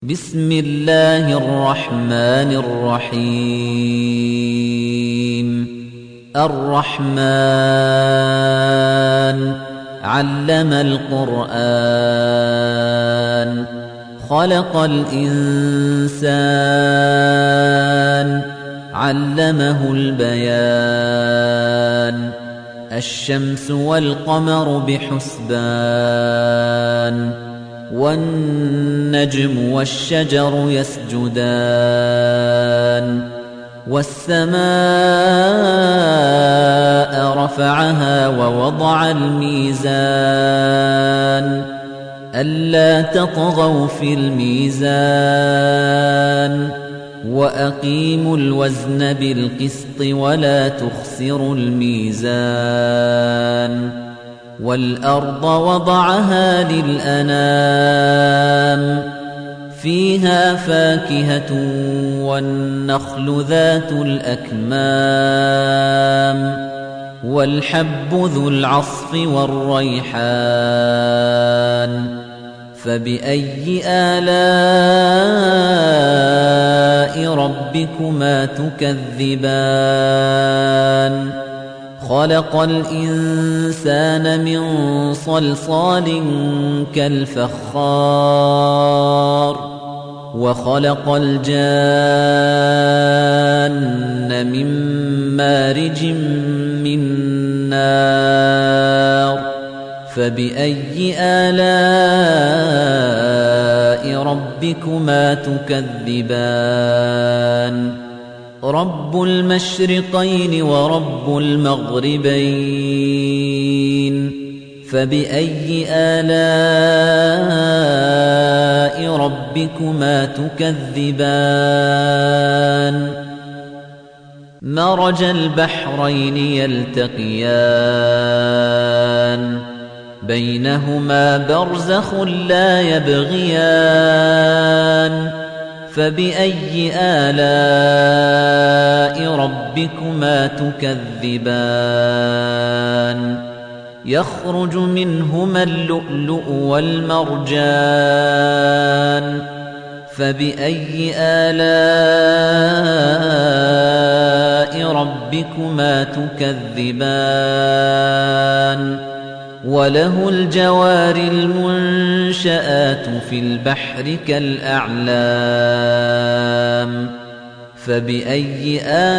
بسم الله الرحمن الرحيم الرحمن علم القرآن خلق الإنسان علمه البيان الشمس والقمر بحسبان والنجم والشجر يسجدان والسماء رفعها ووضع الميزان ألا تطغوا في الميزان وأقيموا الوزن بالقسط ولا تخسروا الميزان والأرض وضعها للأنام فيها فاكهة والنخل ذات الأكمام والحب ذو العصف والريحان فبأي آلاء ربكما تكذبان خلق الإنسان من صلصال كالفخار وخلق الجان من مارج من نار فبأي آلاء ربكما تكذبان رب المشرقين ورب المغربين فبأي آلاء ربكما تكذبان مرج البحرين يلتقيان بينهما برزخ لا يبغيان فبأي آلاء ربكما تكذبان يخرج منهما اللؤلؤ والمرجان فبأي آلاء ربكما تكذبان وله الجوار المنشآت في البحر كالأعلام فبأي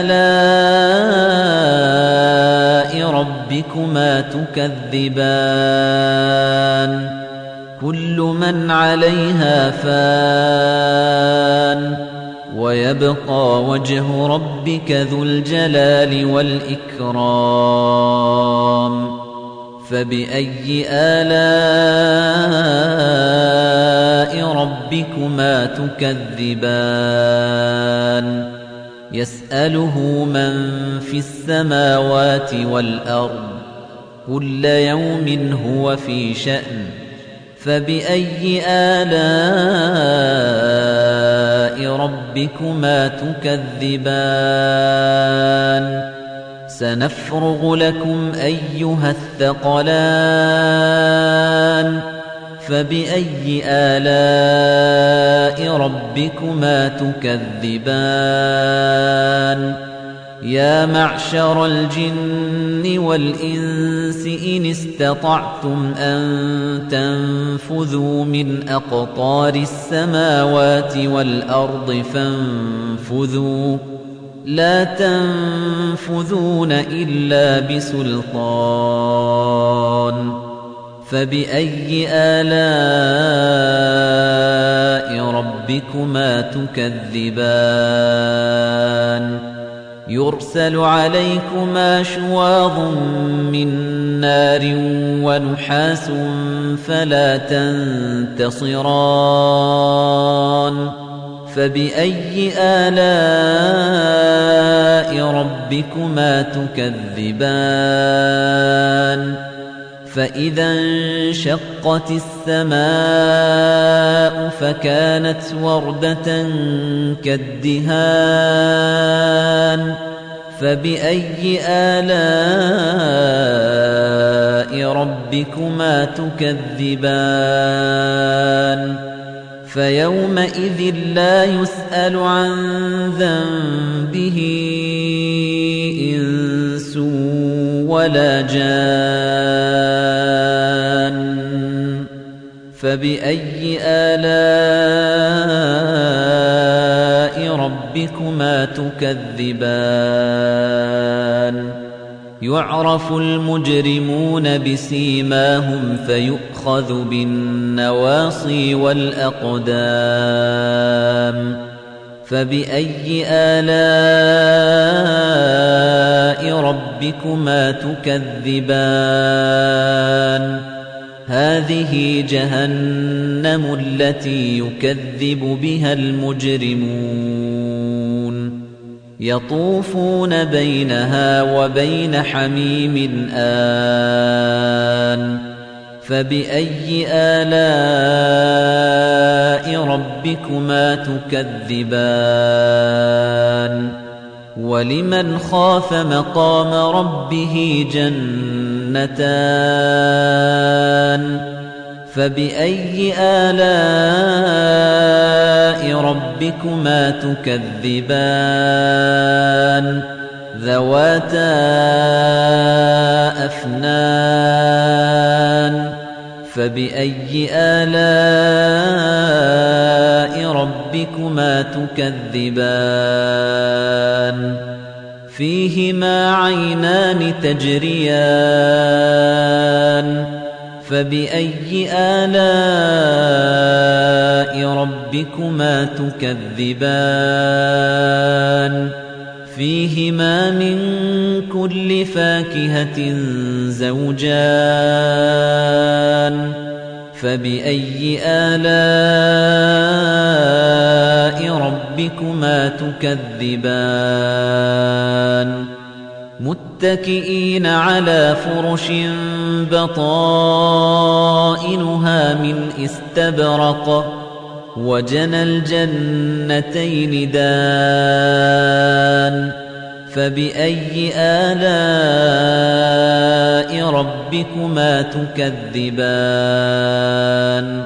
آلاء ربكما تكذبان كل من عليها فان ويبقى وجه ربك ذو الجلال والإكرام فبأي آلاء ربكما تكذبان يسأله من في السماوات والأرض كل يوم هو في شأن فبأي آلاء ربكما تكذبان سنفرغ لكم أيها الثقلان فبأي آلاء ربكما تكذبان يا معشر الجن والإنس إن استطعتم أن تنفذوا من أقطار السماوات والأرض فانفذوا لا تنفذون إلا بسلطان فبأي آلاء ربكما تكذبان يرسل عليكما شواظ من نار ونحاس فلا تنتصران فبأي آلاء ربكما تكذبان فإذا انشقت السماء فكانت وردة كالدهان فبأي آلاء ربكما تكذبان فيومئذ لا يسأل عن ذنبه إنس ولا جان فبأي آلاء ربكما تكذبان يعرف المجرمون بسيماهم فيؤخذ بالنواصي والأقدام فبأي آلاء ربكما تكذبان هذه جهنم التي يكذب بها المجرمون يطوفون بينها وبين حميم آن فبأي آلاء ربكما تكذبان ولمن خاف مقام ربه جنتان فبأي آلاء ربكما تكذبان ذواتا أفنان فبأي آلاء ربكما تكذبان فيهما عينان تجريان فبأي آلاء ربكما تكذبان فيهما من كل فاكهة زوجان فبأي آلاء ربكما تكذبان متكئين على فرش بطائنها من استبرق وجنى الجنتين دان فبأي آلاء ربكما تكذبان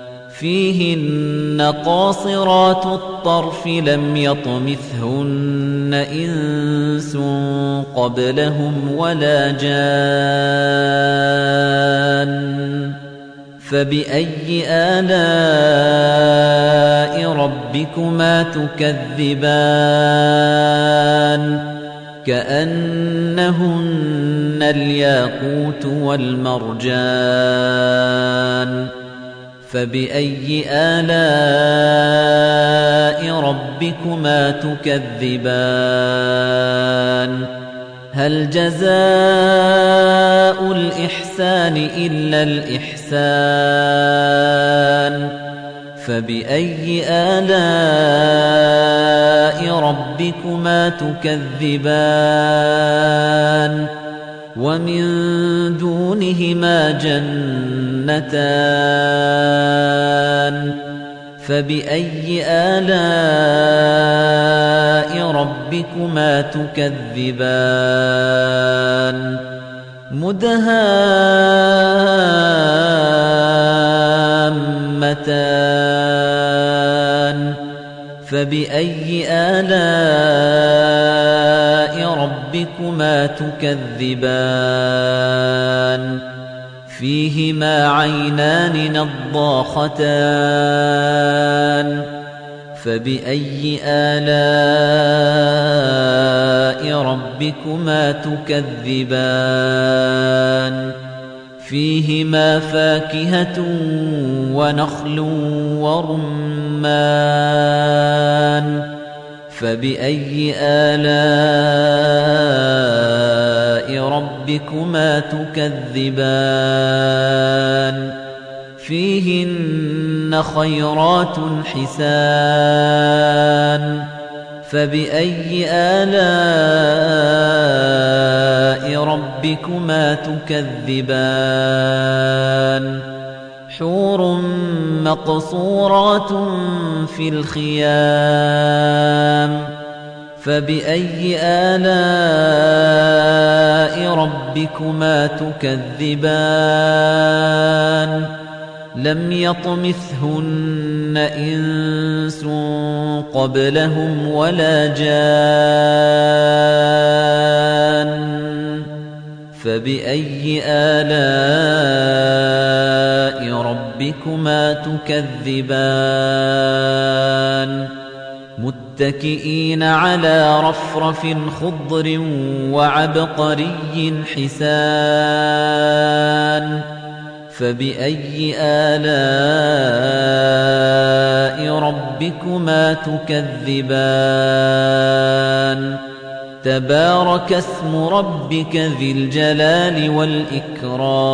فيهن قاصرات الطرف لم يطمثهن إنس قبلهم ولا جان فبأي آلاء ربكما تكذبان كأنهن الياقوت والمرجان فبأي آلاء ربكما تكذبان هل جزاء الإحسان إلا الإحسان فبأي آلاء ربكما تكذبان ومن دونهما جنتان فبأي آلاء ربكما تكذبان مدهامتان فبأي آلاء ربكما تكذبان فيهما عينان نضاختان فبأي آلاء ربكما تكذبان فيهما فاكهة ونخل ورمان فبأي آلاء ربكما تكذبان فيهن خيرات حسان فبأي آلاء ربكما تكذبان حور مقصورات في الخيام فبأي آلاء ربكما تكذبان لم يطمثهن إنس قبلهم ولا جان فبأي آلاء ربكما تكذبان متكئين على رفرف خضر وعبقري حسان فبأي آلاء ربكما تكذبان تبارك اسم ربك ذي الجلال والإكرام